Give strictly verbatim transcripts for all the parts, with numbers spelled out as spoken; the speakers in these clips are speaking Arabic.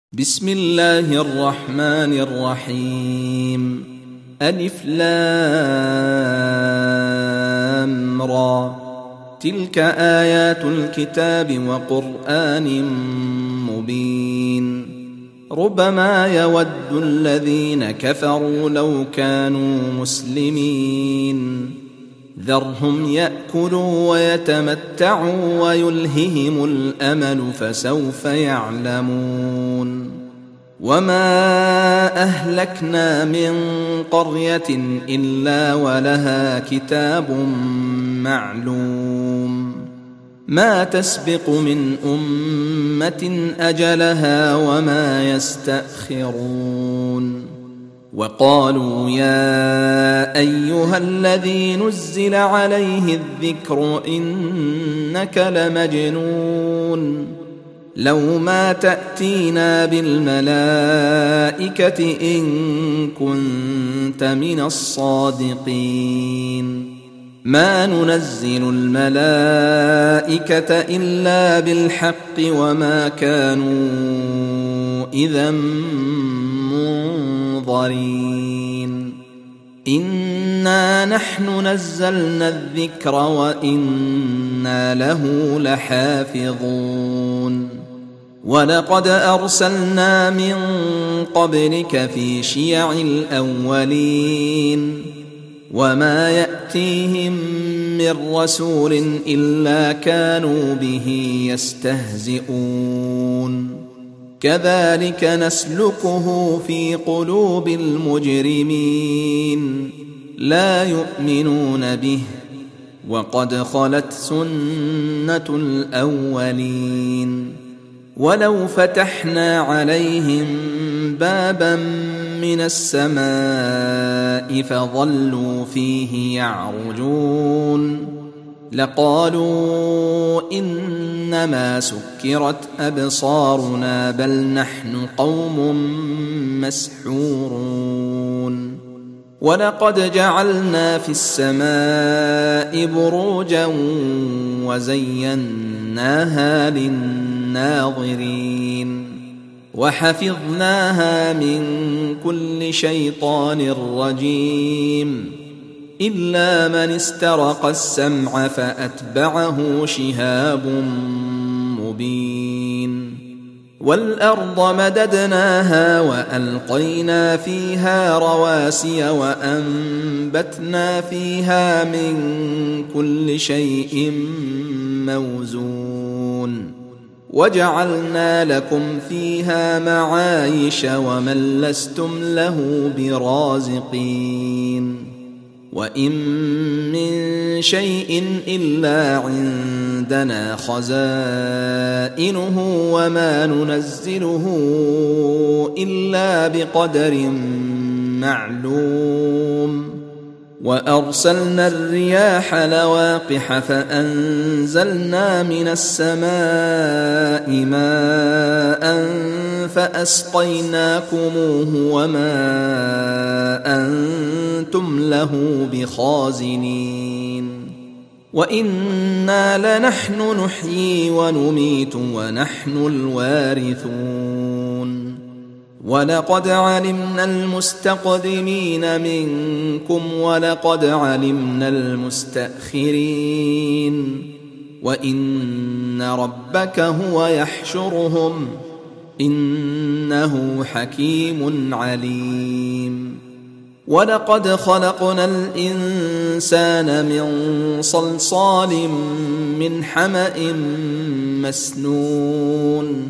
بسم الله الرحمن الرحيم. ألف لام را. تلك آيات الكتاب وقرآن مبين. ربما يود الذين كفروا لو كانوا مسلمين. ذرهم يأكلوا ويتمتعوا ويلههم الأمل فسوف يعلمون. وما أهلكنا من قرية إلا ولها كتاب معلوم. ما تسبق من أمة أجلها وما يستأخرون. وقالوا يا أيها الذي نزل عليه الذكر إنك لمجنون. لو ما تأتينا بالملائكة إن كنت من الصادقين. ما ننزل الملائكة إلا بالحق وما كانوا إذا منظرين. إنا نحن نزلنا الذكر وإنا له لحافظون. ولقد أرسلنا من قبلك في شيع الأولين. وما يأتيهم من رسول إلا كانوا به يستهزئون. كذلك نسلكه في قلوب المجرمين. لا يؤمنون به وقد خلت سنة الأولين. ولو فتحنا عليهم بابا من السماء فظلوا فيه يعرجون لقالوا إنما سكرت أبصارنا بل نحن قوم مسحورون. ولقد جعلنا في السماء بروجا وزيناها للناظرين. وحفظناها من كل شيطان رجيم إلا من استرق السمع فأتبعه شهاب مبين. والأرض مددناها وألقينا فيها رواسي وأنبتنا فيها من كل شيء موزون. وجعلنا لكم فيها معايش ومن لستم له برازقين. وإن من شيء إلا عندنا خزائنه وما ننزله إلا بقدر معلوم. وأرسلنا الرياح لواقح فأنزلنا من السماء ماء فأسقيناكموه وما أنتم له بخازنين. وإنا لنحن نحيي ونميت ونحن الوارثون. ولقد علمنا المستقدمين منكم ولقد علمنا المستأخرين. وإن ربك هو يحشرهم إنه حكيم عليم. ولقد خلقنا الإنسان من صلصال من حمأ مسنون.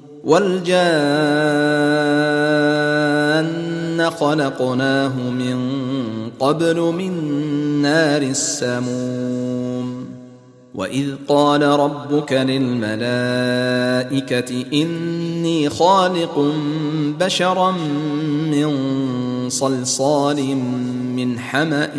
والجان خلقناه من قبل من نار السموم. وإذ قال ربك للملائكة إني خالق بشرا من صلصال من حمأ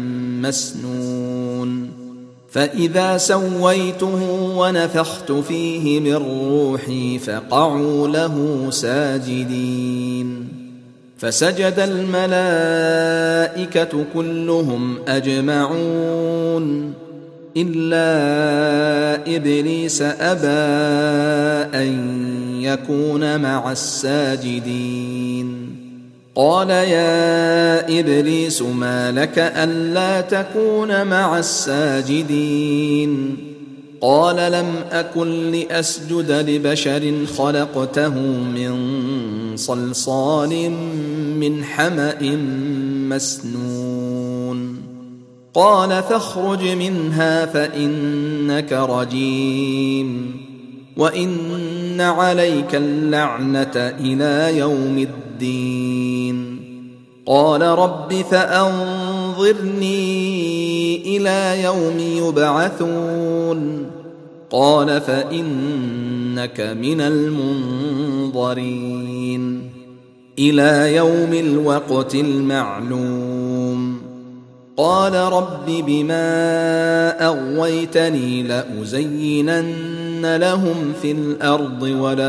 مسنون. فإذا سويته ونفخت فيه من روحي فقعوا له ساجدين. فسجد الملائكة كلهم أجمعون إلا إبليس أبى أن يكون مع الساجدين قال يا إبليس ما لك ألا تكون مع الساجدين قال لم أكن لأسجد لبشر خلقته من صلصال من حمأ مسنون قال فاخرج منها فإنك رجيم وإن عليك اللعنة إلى يوم الدين قال رب فأنظرني إلى يوم يبعثون قال فإنك من المنظرين إلى يوم الوقت المعلوم قال رب بما أغويتني لأزينن لهم في الأرض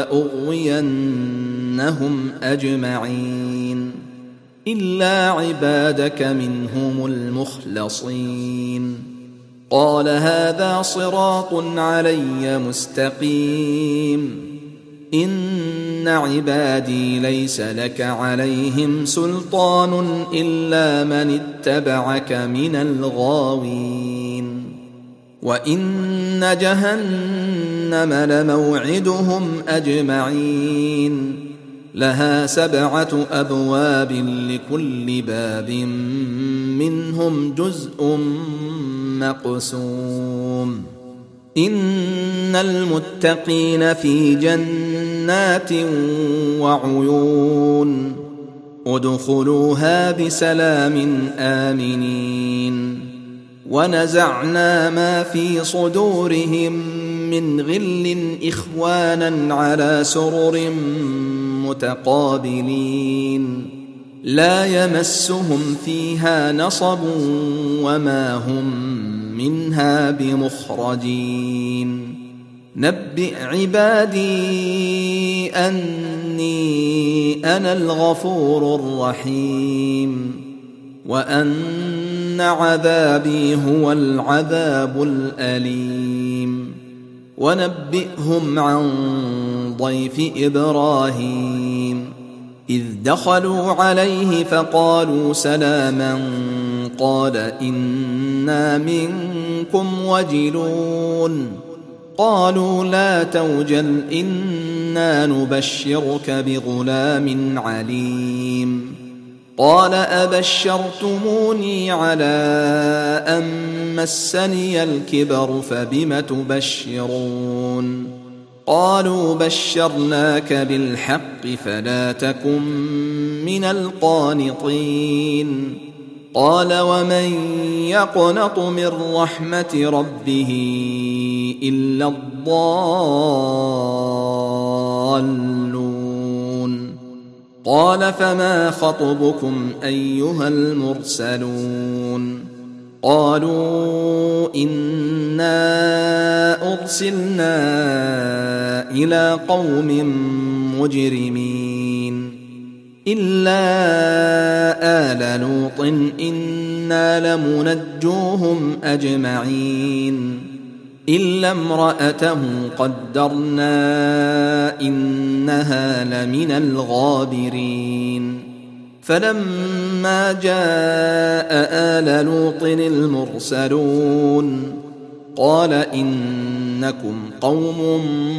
ولأغوينهم أجمعين إلا عبادك منهم المخلصين قال هذا صراط علي مستقيم إن عبادي ليس لك عليهم سلطان إلا من اتبعك من الغاوين وإن جهنم لموعدهم أجمعين لها سبعة أبواب لكل باب منهم جزء مقسوم إن المتقين في جنات وعيون ادخلوها بسلام آمنين ونزعنا ما في صدورهم من غل إخوانا على سرر متقابلين لا يمسهم فيها نصب وما هم منها بمخرجين نبئ عبادي أني أنا الغفور الرحيم وأن عذابي هو العذاب الأليم ونبئهم عن ضيف إبراهيم إذ دخلوا عليه فقالوا سلاما قال إنا منكم وجلون قالوا لا توجل إنا نبشرك بغلام عليم قال أبشرتموني على أن مسني الكبر فبم تبشرون قالوا بشرناك بالحق فلا تكن من القانطين قال ومن يقنط من رحمة ربه إلا الضالون قال فما خطبكم أيها المرسلون قالوا إنا أرسلنا إلى قوم مجرمين إلا آل لوط إنا لمنجوهم أجمعين إلا امرأته قدرنا إنها لمن الغابرين فلما جاء آل لوط المرسلون قال إنكم قوم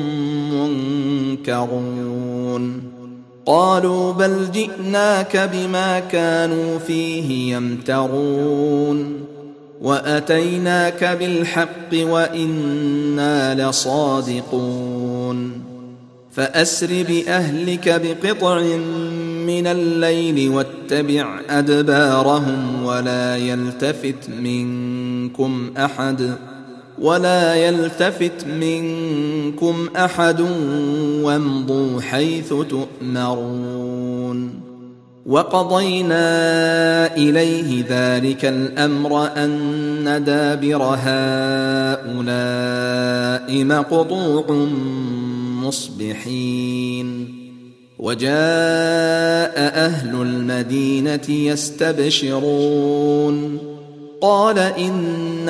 منكرون قالوا بل جئناك بما كانوا فيه يمترون وأتيناك بالحق وإنا لصادقون فأسر بأهلك بقطع من الليل واتبع أدبارهم ولا يلتفت منكم أحد ولا يلتفت منكم أحد وامضوا حيث تؤمرون وقضينا إليه ذلك الأمر أن دابر هؤلاء مقطوع مصبحين وجاء أهل المدينة يستبشرون قال إن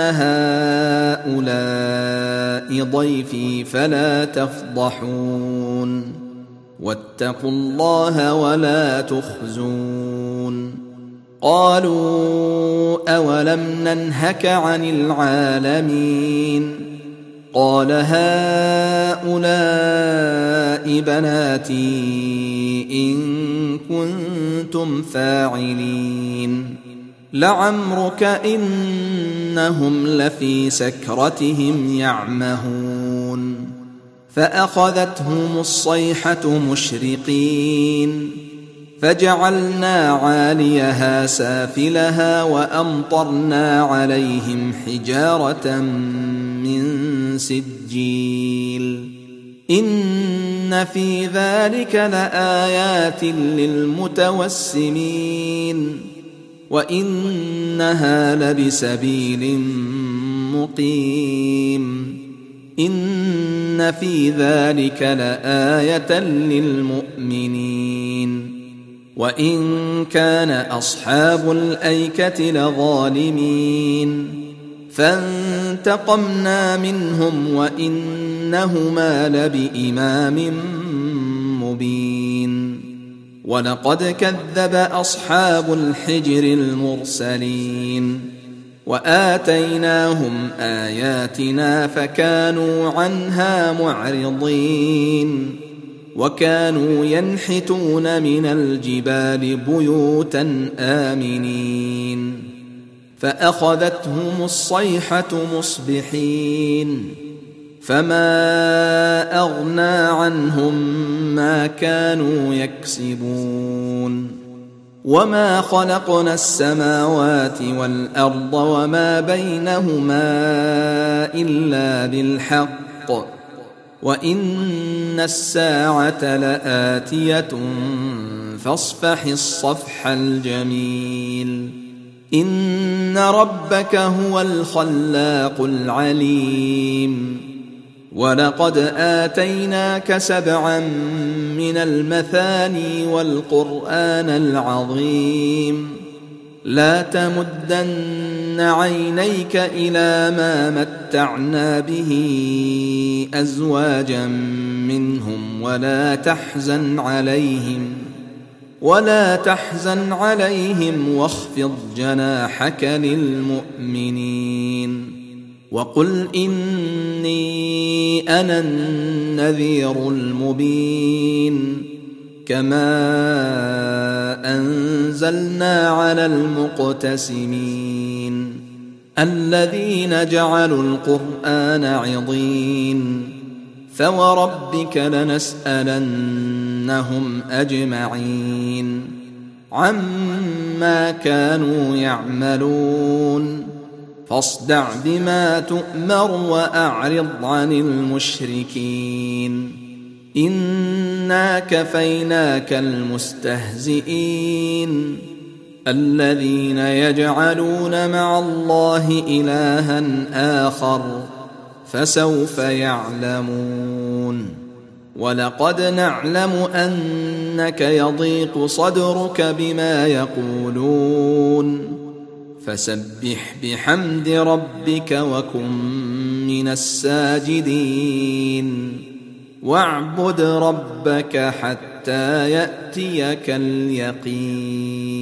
هؤلاء ضيفي فلا تفضحون واتقوا الله ولا تخزون قالوا أولم ننهك عن العالمين قال هؤلاء بناتي إن كنتم فاعلين لعمرك إنهم لفي سكرتهم يعمهون فأخذتهم الصيحة مشرقين فجعلنا عاليها سافلها وأمطرنا عليهم حجارة من سجيل إن في ذلك لآيات للمتوسمين وإنها لبسبيل مقيم إن في ذلك لآية للمؤمنين وإن كان أصحاب الأيكة لظالمين فانتقمنا منهم وإنهما لبإمام مبين ولقد كذب أصحاب الحجر المرسلين وآتيناهم آياتنا فكانوا عنها معرضين وكانوا ينحتون من الجبال بيوتا آمنين فأخذتهم الصيحة مصبحين فما أغنى عنهم ما كانوا يكسبون وما خلقنا السماوات والأرض وما بينهما إلا بالحق وإن الساعة لآتية فاصفح الصفح الجميل إن ربك هو الخلاق العليم ولقد آتيناك سبعا من المثاني والقرآن العظيم لا تمدن عينيك إلى ما متعنا به أزواجا منهم ولا تحزن عليهم ولا تحزن عليهم واخفض جناحك للمؤمنين وقل إني أنا النذير المبين كما أنزلنا على المقتسمين الذين جعلوا القرآن عضين فوربك لنسألنهم أجمعين عما كانوا يعملون فاصدع بما تؤمر وأعرض عن المشركين إنا كفيناك المستهزئين الذين يجعلون مع الله إلها آخر فسوف يعلمون ولقد نعلم أنك يضيق صدرك بما يقولون فسبح بحمد ربك وكن من الساجدين واعبد ربك حتى يأتيك اليقين.